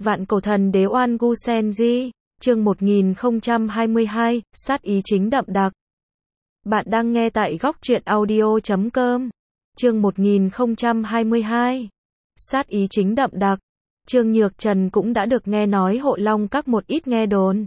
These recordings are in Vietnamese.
Vạn cổ thần đế oan gu sen di, chương 1022, sát ý chính đậm đặc. Bạn đang nghe tại góc truyện audio.com. Chương 1022, sát ý chính đậm đặc. Trương Nhược Trần cũng đã được nghe nói Hộ Long Các một ít nghe đồn.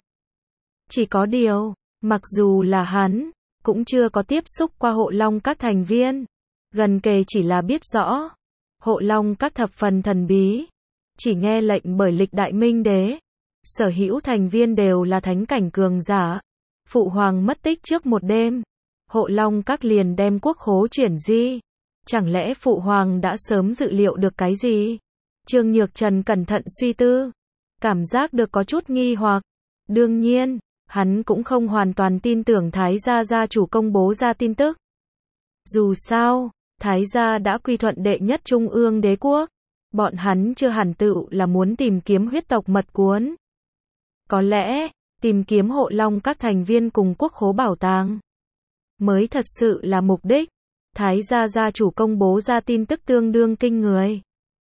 Chỉ có điều, mặc dù là hắn, cũng chưa có tiếp xúc qua Hộ Long Các thành viên. Gần kề chỉ là biết rõ, Hộ Long Các thập phần thần bí. Chỉ nghe lệnh bởi lịch đại minh đế. Sở hữu thành viên đều là thánh cảnh cường giả. Phụ hoàng mất tích trước một đêm. Hộ Long Các liền đem quốc khố chuyển di. Chẳng lẽ phụ hoàng đã sớm dự liệu được cái gì? Trương Nhược Trần cẩn thận suy tư. Cảm giác được có chút nghi hoặc. Đương nhiên, hắn cũng không hoàn toàn tin tưởng Thái gia gia chủ công bố ra tin tức. Dù sao, Thái gia đã quy thuận đệ nhất trung ương đế quốc. Bọn hắn chưa hẳn tựu là muốn tìm kiếm huyết tộc mật cuốn. Có lẽ, tìm kiếm Hộ Long Các thành viên cùng quốc khố bảo tàng mới thật sự là mục đích. Thái gia gia chủ công bố ra tin tức tương đương kinh người.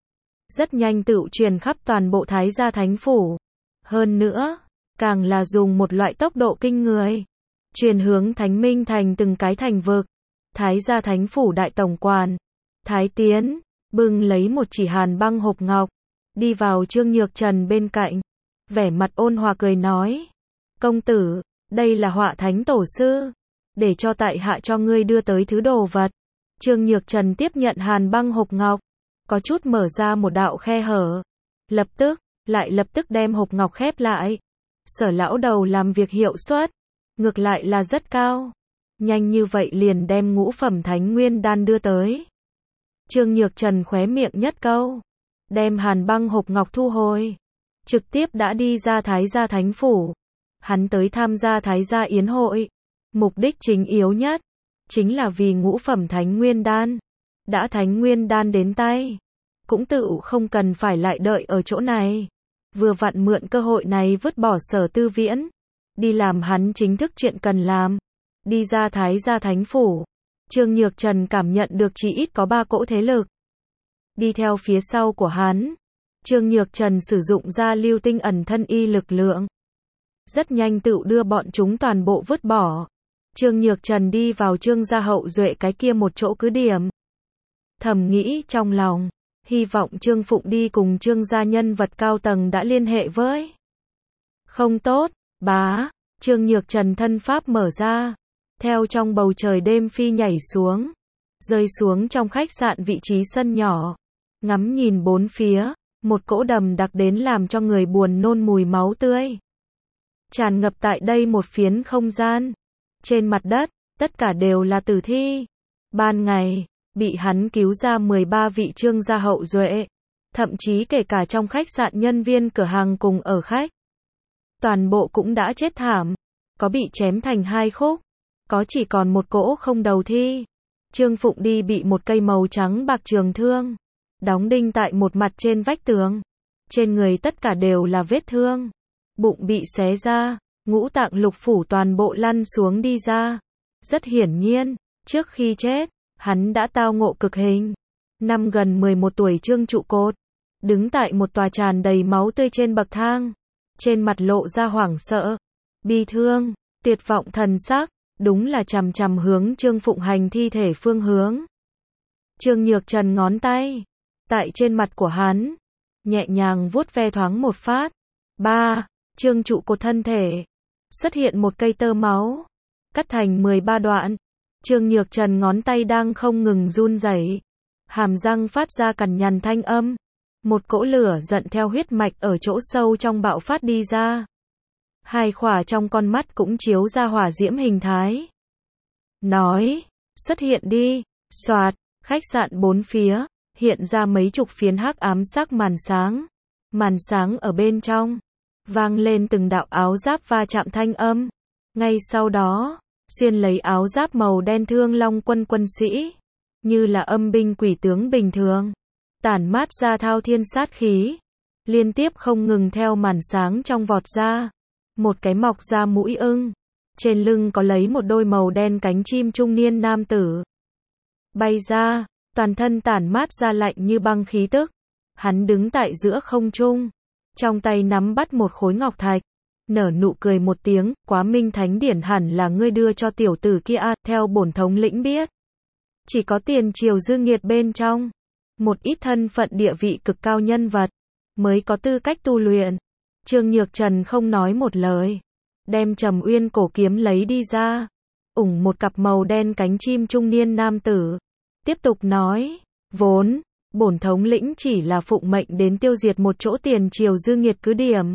Rất nhanh tựu truyền khắp toàn bộ Thái gia thánh phủ. Hơn nữa, càng là dùng một loại tốc độ kinh người. Truyền hướng Thánh Minh thành từng cái thành vực. Thái gia thánh phủ đại tổng quản Thái Tiến bưng lấy một chỉ hàn băng hộp ngọc, đi vào Trương Nhược Trần bên cạnh, vẻ mặt ôn hòa cười nói: "Công tử, đây là Họa Thánh tổ sư, để cho tại hạ cho ngươi đưa tới thứ đồ vật." Trương Nhược Trần tiếp nhận hàn băng hộp ngọc, có chút mở ra một đạo khe hở, lập tức đem hộp ngọc khép lại. Sở lão đầu làm việc hiệu suất, ngược lại là rất cao. Nhanh như vậy liền đem ngũ phẩm thánh nguyên đan đưa tới. Trương Nhược Trần khóe miệng nhất câu, đem hàn băng hộp ngọc thu hồi, trực tiếp đã đi ra Thái gia thánh phủ. Hắn tới tham gia Thái gia yến hội, mục đích chính yếu nhất chính là vì ngũ phẩm thánh nguyên đan. Đã thánh nguyên đan đến tay, cũng tự không cần phải lại đợi ở chỗ này. Vừa vặn mượn cơ hội này vứt bỏ Sở Tư Viễn, đi làm hắn chính thức chuyện cần làm. Đi ra Thái gia thánh phủ, Trương Nhược Trần cảm nhận được chỉ ít có 3 cỗ thế lực. Đi theo phía sau của hắn, Trương Nhược Trần sử dụng ra lưu tinh ẩn thân y lực lượng. Rất nhanh tựu đưa bọn chúng toàn bộ vứt bỏ. Trương Nhược Trần đi vào Trương gia hậu duệ cái kia một chỗ cứ điểm. Thầm nghĩ trong lòng, hy vọng Trương Phụng đi cùng Trương gia nhân vật cao tầng đã liên hệ với. Không tốt, bá, Trương Nhược Trần thân pháp mở ra. Theo trong bầu trời đêm phi nhảy xuống, rơi xuống trong khách sạn vị trí sân nhỏ. Ngắm nhìn bốn phía, một cỗ đầm đặc đến làm cho người buồn nôn mùi máu tươi tràn ngập tại đây một phiến không gian. Trên mặt đất, tất cả đều là tử thi. Ban ngày, bị hắn cứu ra 13 vị Trương gia hậu duệ, thậm chí kể cả trong khách sạn nhân viên cửa hàng cùng ở khách. Toàn bộ cũng đã chết thảm, có bị chém thành 2 khúc. Có chỉ còn một cỗ không đầu thi. Trương Phụng đi bị một cây màu trắng bạc trường thương đóng đinh tại một mặt trên vách tường. Trên người tất cả đều là vết thương. Bụng bị xé ra, ngũ tạng lục phủ toàn bộ lăn xuống đi ra. Rất hiển nhiên, trước khi chết, hắn đã tao ngộ cực hình. Năm gần 11 tuổi Trương trụ cột, đứng tại một tòa tràn đầy máu tươi trên bậc thang. Trên mặt lộ ra hoảng sợ, bi thương, tuyệt vọng thần sắc. Đúng là chằm chằm hướng Trương Phụng hành thi thể phương hướng. Trương Nhược Trần ngón tay tại trên mặt của hắn, nhẹ nhàng vuốt ve thoáng một phát. Trương trụ cột thân thể xuất hiện một cây tơ máu, cắt thành 13 đoạn. Trương Nhược Trần ngón tay đang không ngừng run rẩy, hàm răng phát ra cằn nhằn thanh âm. Một cỗ lửa giận theo huyết mạch ở chỗ sâu trong bạo phát đi ra. 2 khỏa trong con mắt cũng chiếu ra hỏa diễm hình thái. Nói, xuất hiện đi. Soạt, khách sạn bốn phía, hiện ra mấy chục phiến hắc ám sắc màn sáng. Màn sáng ở bên trong, vang lên từng đạo áo giáp va chạm thanh âm. Ngay sau đó, xuyên lấy áo giáp màu đen Thương Long quân quân sĩ, như là âm binh quỷ tướng bình thường, tản mát ra thao thiên sát khí, liên tiếp không ngừng theo màn sáng trong vọt ra. Một cái mọc ra mũi ưng, trên lưng có lấy một đôi màu đen cánh chim trung niên nam tử. Bay ra, toàn thân tản mát ra lạnh như băng khí tức. Hắn đứng tại giữa không trung, trong tay nắm bắt một khối ngọc thạch, nở nụ cười một tiếng, Quá Minh Thánh Điển hẳn là ngươi đưa cho tiểu tử kia à, theo bổn thống lĩnh biết. Chỉ có tiền triều dương nghiệt bên trong, một ít thân phận địa vị cực cao nhân vật, mới có tư cách tu luyện. Trương Nhược Trần không nói một lời, đem Trầm Uyên cổ kiếm lấy đi ra, ủng một cặp màu đen cánh chim trung niên nam tử. Tiếp tục nói, vốn, bổn thống lĩnh chỉ là phụng mệnh đến tiêu diệt một chỗ tiền triều dương nghiệt cứ điểm.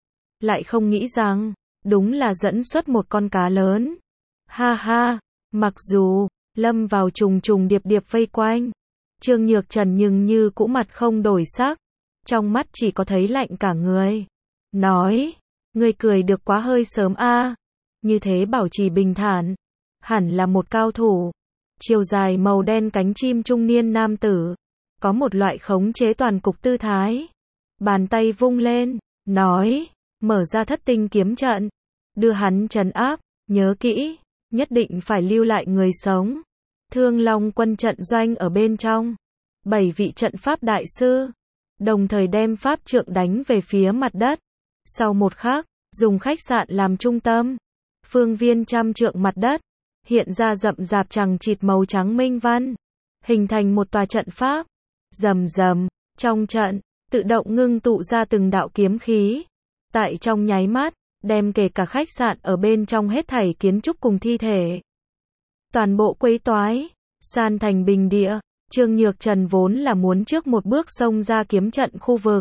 Lại không nghĩ rằng, đúng là dẫn xuất một con cá lớn. Ha ha, mặc dù, lâm vào trùng trùng điệp điệp vây quanh, Trương Nhược Trần nhưng như cũ mặt không đổi sắc, trong mắt chỉ có thấy lạnh cả người. Nói, ngươi cười được quá hơi sớm a, như thế bảo trì bình thản, hẳn là một cao thủ. Chiều dài màu đen cánh chim trung niên nam tử, có một loại khống chế toàn cục tư thái. Bàn tay vung lên, nói, mở ra thất tinh kiếm trận, đưa hắn trấn áp, nhớ kỹ, nhất định phải lưu lại người sống. Thương Long quân trận doanh ở bên trong, 7 vị trận pháp đại sư, đồng thời đem pháp trượng đánh về phía mặt đất. Sau một khắc, dùng khách sạn làm trung tâm, phương viên trăm trượng mặt đất, hiện ra rậm rạp chằng chịt màu trắng minh văn, hình thành một tòa trận pháp. Rầm rầm, trong trận, tự động ngưng tụ ra từng đạo kiếm khí. Tại trong nháy mắt, đem kể cả khách sạn ở bên trong hết thảy kiến trúc cùng thi thể, toàn bộ quấy toái, san thành bình địa. Trương Nhược Trần vốn là muốn trước một bước xông ra kiếm trận khu vực,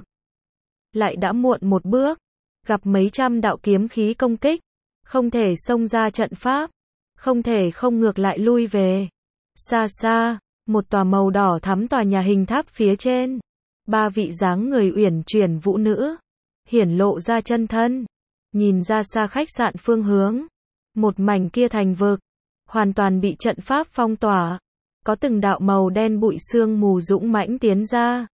lại đã muộn một bước, gặp mấy trăm đạo kiếm khí công kích, không thể xông ra trận pháp, không thể không ngược lại lui về. Xa xa, một tòa màu đỏ thắm tòa nhà hình tháp phía trên, 3 vị dáng người uyển chuyển vũ nữ, hiển lộ ra chân thân, nhìn ra xa khách sạn phương hướng, một mảnh kia thành vực, hoàn toàn bị trận pháp phong tỏa, có từng đạo màu đen bụi sương mù dũng mãnh tiến ra,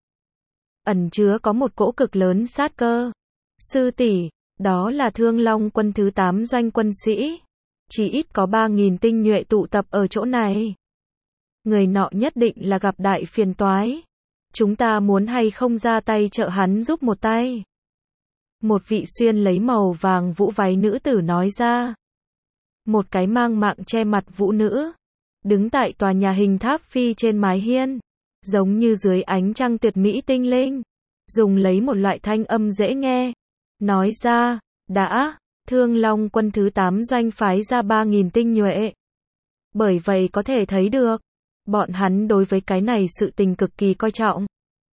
ẩn chứa có một cỗ cực lớn sát cơ. Sư tỷ, đó là Thương Long quân thứ 8 doanh quân sĩ, chỉ ít có 3.000 tinh nhuệ tụ tập ở chỗ này. Người nọ nhất định là gặp đại phiền toái, chúng ta muốn hay không ra tay trợ hắn giúp một tay. Một vị xuyên lấy màu vàng vũ váy nữ tử nói ra. Một cái mang mạng che mặt vũ nữ, đứng tại tòa nhà hình tháp phi trên mái hiên, giống như dưới ánh trăng tuyệt mỹ tinh linh, dùng lấy một loại thanh âm dễ nghe, nói ra, đã, Thương Long quân thứ 8 doanh phái ra 3.000 tinh nhuệ. Bởi vậy có thể thấy được, bọn hắn đối với cái này sự tình cực kỳ coi trọng.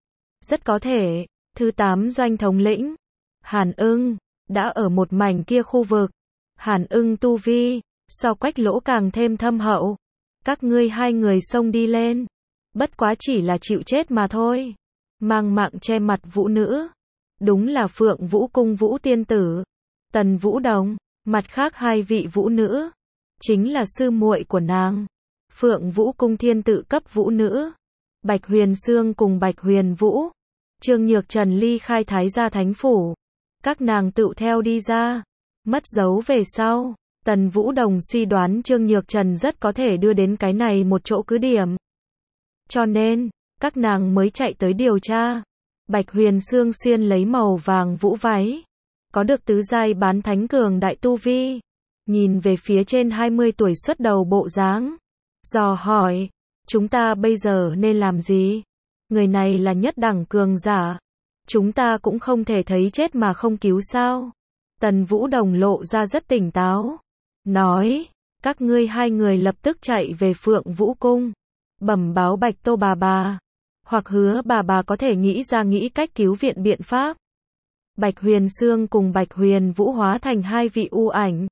Rất có thể, thứ 8 doanh thống lĩnh, Hàn Ưng, đã ở một mảnh kia khu vực. Hàn Ưng tu vi, so Quách Lỗ càng thêm thâm hậu. Các ngươi hai người xông đi lên, bất quá chỉ là chịu chết mà thôi. Mang mạng che mặt vũ nữ, đúng là Phượng Vũ cung Vũ tiên tử, Tần Vũ Đồng. Mặt khác hai vị vũ nữ, chính là sư muội của nàng, Phượng Vũ cung thiên tự cấp vũ nữ, Bạch Huyền Sương cùng Bạch Huyền Vũ. Trương Nhược Trần ly khai Thái gia thánh phủ, các nàng tự theo đi ra, mất dấu về sau. Tần Vũ Đồng suy đoán Trương Nhược Trần rất có thể đưa đến cái này một chỗ cứ điểm, cho nên các nàng mới chạy tới điều tra. Bạch Huyền Sương xuyên lấy màu vàng vũ váy, có được tứ giai bán thánh cường đại tu vi, nhìn về phía trên 20 tuổi xuất đầu bộ dáng, dò hỏi, chúng ta bây giờ nên làm gì? Người này là nhất đẳng cường giả, chúng ta cũng không thể thấy chết mà không cứu sao? Tần Vũ Đồng lộ ra rất tỉnh táo, nói, các ngươi hai người lập tức chạy về Phượng Vũ cung, bẩm báo Bạch Tô bà, hoặc hứa bà có thể nghĩ cách cứu viện biện pháp. Bạch Huyền Sương cùng Bạch Huyền Vũ hóa thành hai vị u ảnh,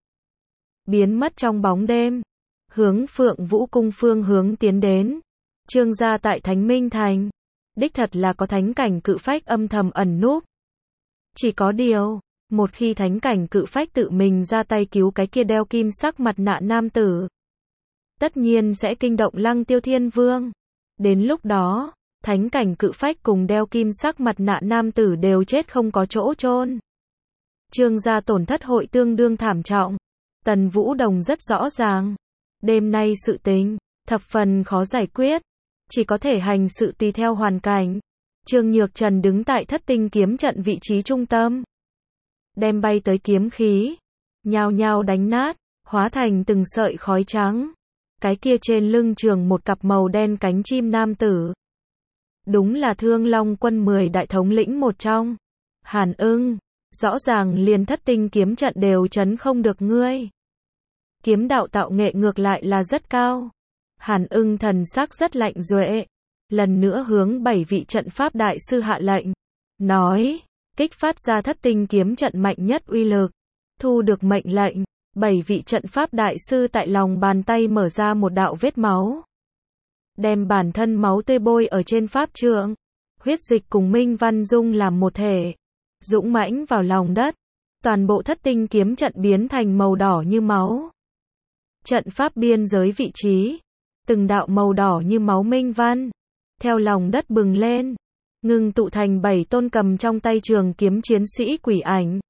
biến mất trong bóng đêm, hướng Phượng Vũ cung phương hướng tiến đến. Trương gia tại Thánh Minh Thành, đích thật là có thánh cảnh cự phách âm thầm ẩn núp. Chỉ có điều, một khi thánh cảnh cự phách tự mình ra tay cứu cái kia đeo kim sắc mặt nạ nam tử, tất nhiên sẽ kinh động Lăng Tiêu Thiên Vương. Đến lúc đó, thánh cảnh cự phách cùng đeo kim sắc mặt nạ nam tử đều chết không có chỗ chôn. Trương gia tổn thất hội tương đương thảm trọng. Tần Vũ Đồng rất rõ ràng, đêm nay sự tình thập phần khó giải quyết, chỉ có thể hành sự tùy theo hoàn cảnh. Trương Nhược Trần đứng tại thất tinh kiếm trận vị trí trung tâm. Đem bay tới kiếm khí. Nhao nhao đánh nát, hóa thành từng sợi khói trắng. Cái kia trên lưng trường một cặp màu đen cánh chim nam tử. Đúng là Thương Long quân 10 đại thống lĩnh một trong. Hàn Ưng, rõ ràng liền thất tinh kiếm trận đều trấn không được ngươi. Kiếm đạo tạo nghệ ngược lại là rất cao. Hàn Ưng thần sắc rất lạnh duệ. Lần nữa hướng 7 vị trận pháp đại sư hạ lệnh. Nói, kích phát ra thất tinh kiếm trận mạnh nhất uy lực. Thu được mệnh lệnh, 7 vị trận pháp đại sư tại lòng bàn tay mở ra một đạo vết máu. Đem bản thân máu tươi bôi ở trên pháp trượng. Huyết dịch cùng minh văn dung làm một thể. Dũng mãnh vào lòng đất. Toàn bộ thất tinh kiếm trận biến thành màu đỏ như máu. Trận pháp biên giới vị trí. Từng đạo màu đỏ như máu minh văn. Theo lòng đất bừng lên. Ngưng tụ thành 7 tôn cầm trong tay trường kiếm chiến sĩ quỷ ảnh.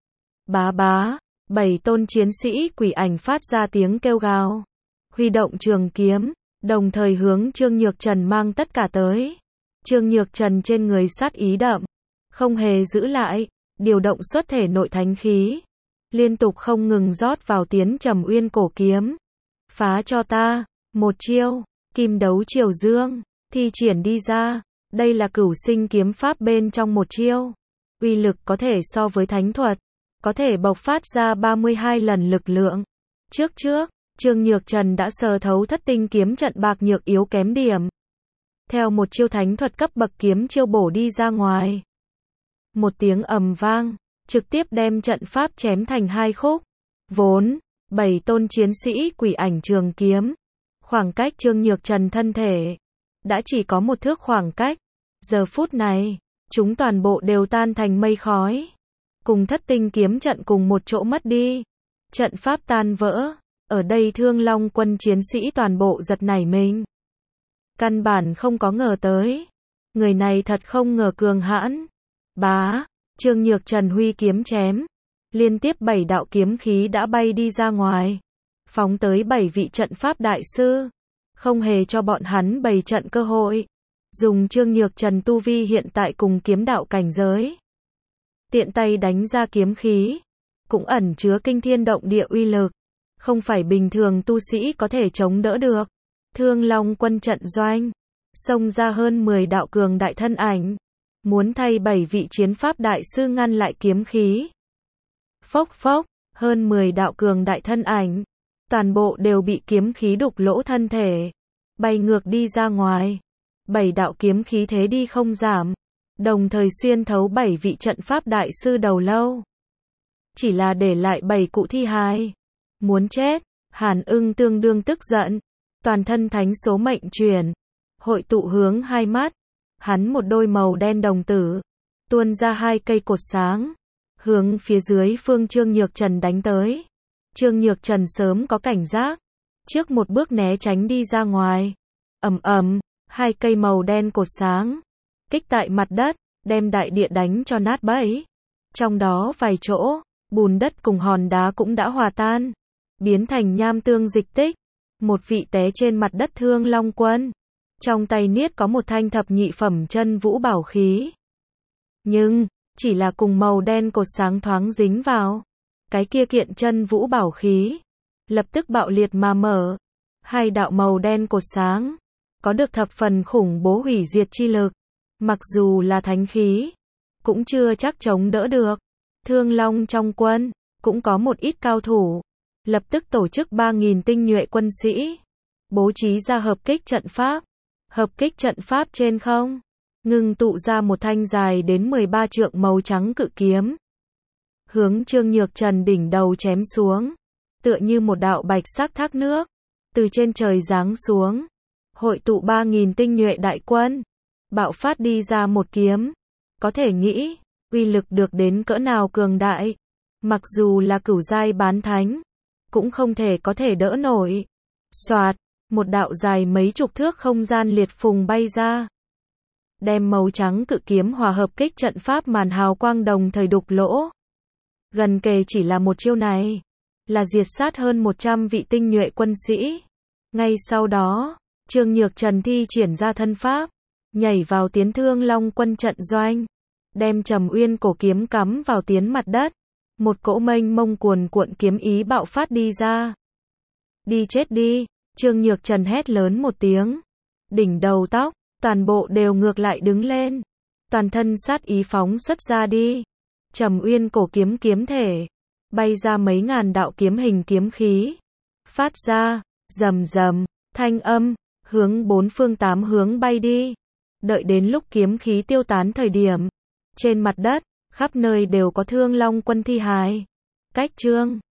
Bá bá. 7 tôn chiến sĩ quỷ ảnh phát ra tiếng kêu gào. Huy động trường kiếm. Đồng thời hướng Trương Nhược Trần mang tất cả tới. Trương Nhược Trần trên người sát ý đậm. Không hề giữ lại. Điều động xuất thể nội thánh khí. Liên tục không ngừng rót vào tiến trầm uyên cổ kiếm. Phá cho ta. Một chiêu. Kim đấu triều dương. Thi triển đi ra. Đây là cửu sinh kiếm pháp bên trong một chiêu. Uy lực có thể so với thánh thuật. Có thể bộc phát ra 32 lần lực lượng. Trước, Trương Nhược Trần đã sờ thấu thất tinh kiếm trận bạc nhược yếu kém điểm. Theo một chiêu thánh thuật cấp bậc kiếm chiêu bổ đi ra ngoài. Một tiếng ầm vang, trực tiếp đem trận pháp chém thành 2 khúc. Vốn, 7 tôn chiến sĩ quỷ ảnh trường kiếm. Khoảng cách Trương Nhược Trần thân thể. Đã chỉ có một thước khoảng cách. Giờ phút này, chúng toàn bộ đều tan thành mây khói. Cùng thất tinh kiếm trận cùng một chỗ mất đi. Trận pháp tan vỡ. Ở đây Thương Long quân chiến sĩ toàn bộ giật nảy mình. Căn bản không có ngờ tới. Người này thật không ngờ cường hãn. Bá. Trương Nhược Trần huy kiếm chém. Liên tiếp 7 đạo kiếm khí đã bay đi ra ngoài. Phóng tới 7 vị trận pháp đại sư. Không hề cho bọn hắn bày trận cơ hội. Dùng Trương Nhược Trần tu vi hiện tại cùng kiếm đạo cảnh giới. Tiện tay đánh ra kiếm khí. Cũng ẩn chứa kinh thiên động địa uy lực. Không phải bình thường tu sĩ có thể chống đỡ được. Thương Long quân trận doanh. Xông ra hơn 10 đạo cường đại thân ảnh. Muốn thay 7 vị chiến pháp đại sư ngăn lại kiếm khí. Phốc phốc. Hơn 10 đạo cường đại thân ảnh. Toàn bộ đều bị kiếm khí đục lỗ thân thể. Bay ngược đi ra ngoài. 7 đạo kiếm khí thế đi không giảm. Đồng thời xuyên thấu 7 vị trận pháp đại sư đầu lâu. Chỉ là để lại 7 cụ thi hài. Muốn chết. Hàn Ưng tương đương tức giận. Toàn thân thánh số mệnh truyền. Hội tụ hướng hai mắt. Hắn một đôi màu đen đồng tử. Tuôn ra 2 cây cột sáng. Hướng phía dưới phương Trương Nhược Trần đánh tới. Trương Nhược Trần sớm có cảnh giác. Trước một bước né tránh đi ra ngoài. Ầm ầm. 2 cây màu đen cột sáng. Kích tại mặt đất. Đem đại địa đánh cho nát bấy. Trong đó vài chỗ. Bùn đất cùng hòn đá cũng đã hòa tan. Biến thành nham tương dịch tích. Một vị té trên mặt đất Thương Long quân. Trong tay niết có một thanh thập nhị phẩm chân vũ bảo khí. Nhưng, chỉ là cùng màu đen cột sáng thoáng dính vào. Cái kia kiện chân vũ bảo khí. Lập tức bạo liệt mà mở. 2 đạo màu đen cột sáng. Có được thập phần khủng bố hủy diệt chi lực. Mặc dù là thánh khí. Cũng chưa chắc chống đỡ được. Thương Long trong quân. Cũng có một ít cao thủ. Lập tức tổ chức 3.000 tinh nhuệ quân sĩ. Bố trí ra hợp kích trận pháp. Hợp kích trận pháp trên không. Ngưng tụ ra một thanh dài đến 13 trượng màu trắng cự kiếm. Hướng Trương Nhược Trần đỉnh đầu chém xuống. Tựa như một đạo bạch sắc thác nước. Từ trên trời giáng xuống. Hội tụ 3.000 tinh nhuệ đại quân. Bạo phát đi ra một kiếm. Có thể nghĩ, uy lực được đến cỡ nào cường đại. Mặc dù là cửu giai bán thánh. Cũng không thể có thể đỡ nổi. Soạt, một đạo dài mấy chục thước không gian liệt phùng bay ra. Đem màu trắng cự kiếm hòa hợp kích trận pháp màn hào quang đồng thời đục lỗ. Gần kề chỉ là một chiêu này. Là diệt sát hơn 100 vị tinh nhuệ quân sĩ. Ngay sau đó, Trương Nhược Trần thi triển ra thân pháp. nhảy vào tiến Thương Long quân trận doanh, đem Trầm Uyên cổ kiếm cắm vào tiến mặt đất. Một cỗ mênh mông cuồn cuộn kiếm ý bạo phát đi ra. Đi chết đi, Trương Nhược Trần hét lớn một tiếng. Đỉnh đầu tóc, toàn bộ đều ngược lại đứng lên. Toàn thân sát ý phóng xuất ra đi. Trầm Uyên cổ kiếm kiếm thể, bay ra mấy ngàn đạo kiếm hình kiếm khí. Phát ra, rầm rầm, thanh âm, hướng bốn phương tám hướng bay đi. Đợi đến lúc kiếm khí tiêu tán thời điểm, trên mặt đất, khắp nơi đều có Thương Long quân thi hài. Cách Trương